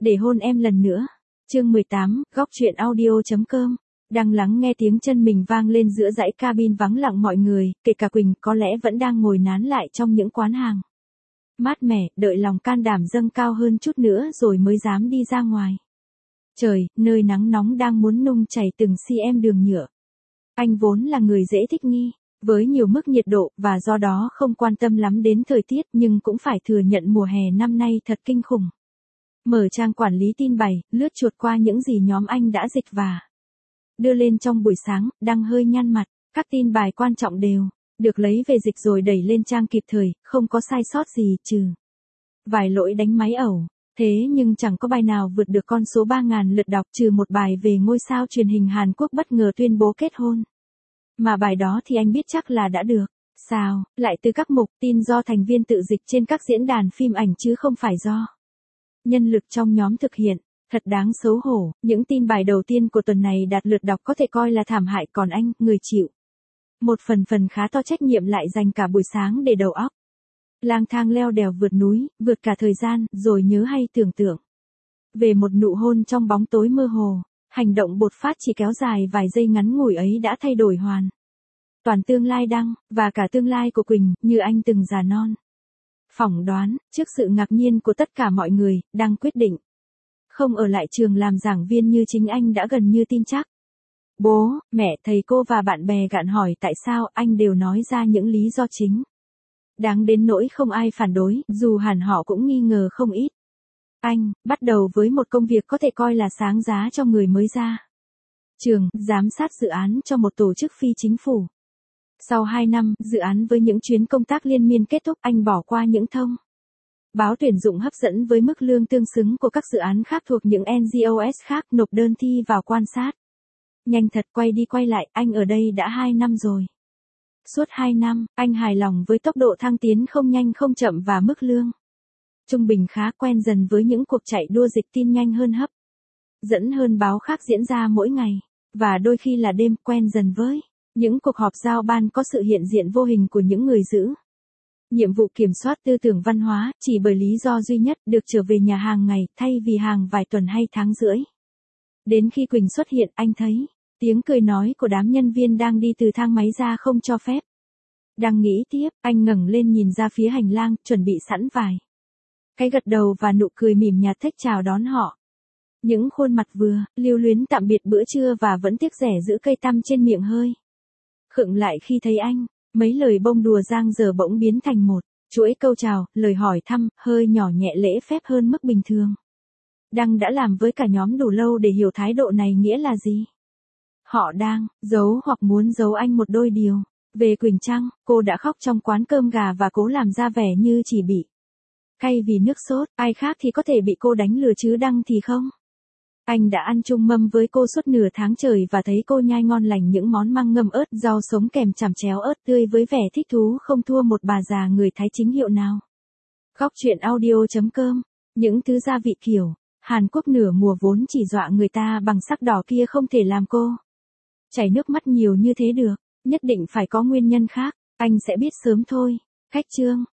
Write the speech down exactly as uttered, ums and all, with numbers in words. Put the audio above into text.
Để hôn em lần nữa. Chương mười tám, góc truyện audio chấm com. Đang lắng nghe tiếng chân mình vang lên giữa dãy cabin vắng lặng mọi người, kể cả Quỳnh có lẽ vẫn đang ngồi nán lại trong những quán hàng mát mẻ, đợi lòng can đảm dâng cao hơn chút nữa rồi mới dám đi ra ngoài. Trời, nơi nắng nóng đang muốn nung chảy từng cm đường nhựa. Anh vốn là người dễ thích nghi với nhiều mức nhiệt độ và do đó không quan tâm lắm đến thời tiết, nhưng cũng phải thừa nhận mùa hè năm nay thật kinh khủng. Mở trang quản lý tin bài, lướt chuột qua những gì nhóm anh đã dịch và đưa lên trong buổi sáng, đang hơi nhăn mặt. Các tin bài quan trọng đều được lấy về dịch rồi đẩy lên trang kịp thời, không có sai sót gì trừ vài lỗi đánh máy ẩu. Thế nhưng chẳng có bài nào vượt được con số ba nghìn lượt đọc, trừ một bài về ngôi sao truyền hình Hàn Quốc bất ngờ tuyên bố kết hôn. Mà bài đó thì anh biết chắc là đã được sao lại từ các mục tin do thành viên tự dịch trên các diễn đàn phim ảnh chứ không phải do nhân lực trong nhóm thực hiện. Thật đáng xấu hổ, những tin bài đầu tiên của tuần này đạt lượt đọc có thể coi là thảm hại, còn anh, người chịu một phần phần khá to trách nhiệm lại dành cả buổi sáng để đầu óc lang thang leo đèo vượt núi, vượt cả thời gian, rồi nhớ hay tưởng tượng về một nụ hôn trong bóng tối mơ hồ. Hành động bột phát chỉ kéo dài vài giây ngắn ngủi ấy đã thay đổi hoàn toàn tương lai Đăng, và cả tương lai của Quỳnh, như anh từng già non phỏng đoán. Trước sự ngạc nhiên của tất cả mọi người, Đăng quyết định không ở lại trường làm giảng viên như chính anh đã gần như tin chắc. Bố, mẹ, thầy cô và bạn bè gạn hỏi tại sao, anh đều nói ra những lý do chính đáng đến nỗi không ai phản đối, dù hẳn họ cũng nghi ngờ không ít. Anh bắt đầu với một công việc có thể coi là sáng giá cho người mới ra trường, giám sát dự án cho một tổ chức phi chính phủ. Sau hai năm, dự án với những chuyến công tác liên miên kết thúc, anh bỏ qua những thông báo tuyển dụng hấp dẫn với mức lương tương xứng của các dự án khác thuộc những en giê ô ét khác, nộp đơn thi vào quan sát. Nhanh thật, quay đi quay lại, anh ở đây đã hai năm rồi. Suốt hai năm, anh hài lòng với tốc độ thăng tiến không nhanh không chậm và mức lương trung bình khá, quen dần với những cuộc chạy đua dịch tin nhanh hơn hấp dẫn hơn báo khác diễn ra mỗi ngày, và đôi khi là đêm, quen dần với những cuộc họp giao ban có sự hiện diện vô hình của những người giữ nhiệm vụ kiểm soát tư tưởng văn hóa, chỉ bởi lý do duy nhất, được trở về nhà hàng ngày, thay vì hàng vài tuần hay tháng rưỡi. Đến khi Quỳnh xuất hiện, anh thấy tiếng cười nói của đám nhân viên đang đi từ thang máy ra không cho phép. Đang nghĩ tiếp, anh ngẩng lên nhìn ra phía hành lang, chuẩn bị sẵn vài cái gật đầu và nụ cười mỉm nhạt thích chào đón họ. Những khuôn mặt vừa lưu luyến tạm biệt bữa trưa và vẫn tiếc rẻ giữ cây tăm trên miệng hơi khựng lại khi thấy anh. Mấy lời bông đùa giang giờ bỗng biến thành một chuỗi câu chào, lời hỏi thăm, hơi nhỏ nhẹ lễ phép hơn mức bình thường. Đăng đã làm với cả nhóm đủ lâu để hiểu thái độ này nghĩa là gì. Họ đang giấu hoặc muốn giấu anh một đôi điều. Về Quỳnh Trăng, cô đã khóc trong quán cơm gà và cố làm ra vẻ như chỉ bị cay vì nước sốt, ai khác thì có thể bị cô đánh lừa chứ Đăng thì không. Anh đã ăn chung mâm với cô suốt nửa tháng trời và thấy cô nhai ngon lành những món măng ngâm ớt, rau sống kèm chằm chéo ớt tươi với vẻ thích thú không thua một bà già người Thái chính hiệu nào. Góc truyện audio chấm com. Những thứ gia vị kiểu Hàn Quốc nửa mùa vốn chỉ dọa người ta bằng sắc đỏ kia không thể làm cô chảy nước mắt nhiều như thế được. Nhất định phải có nguyên nhân khác. Anh sẽ biết sớm thôi. Khách trương.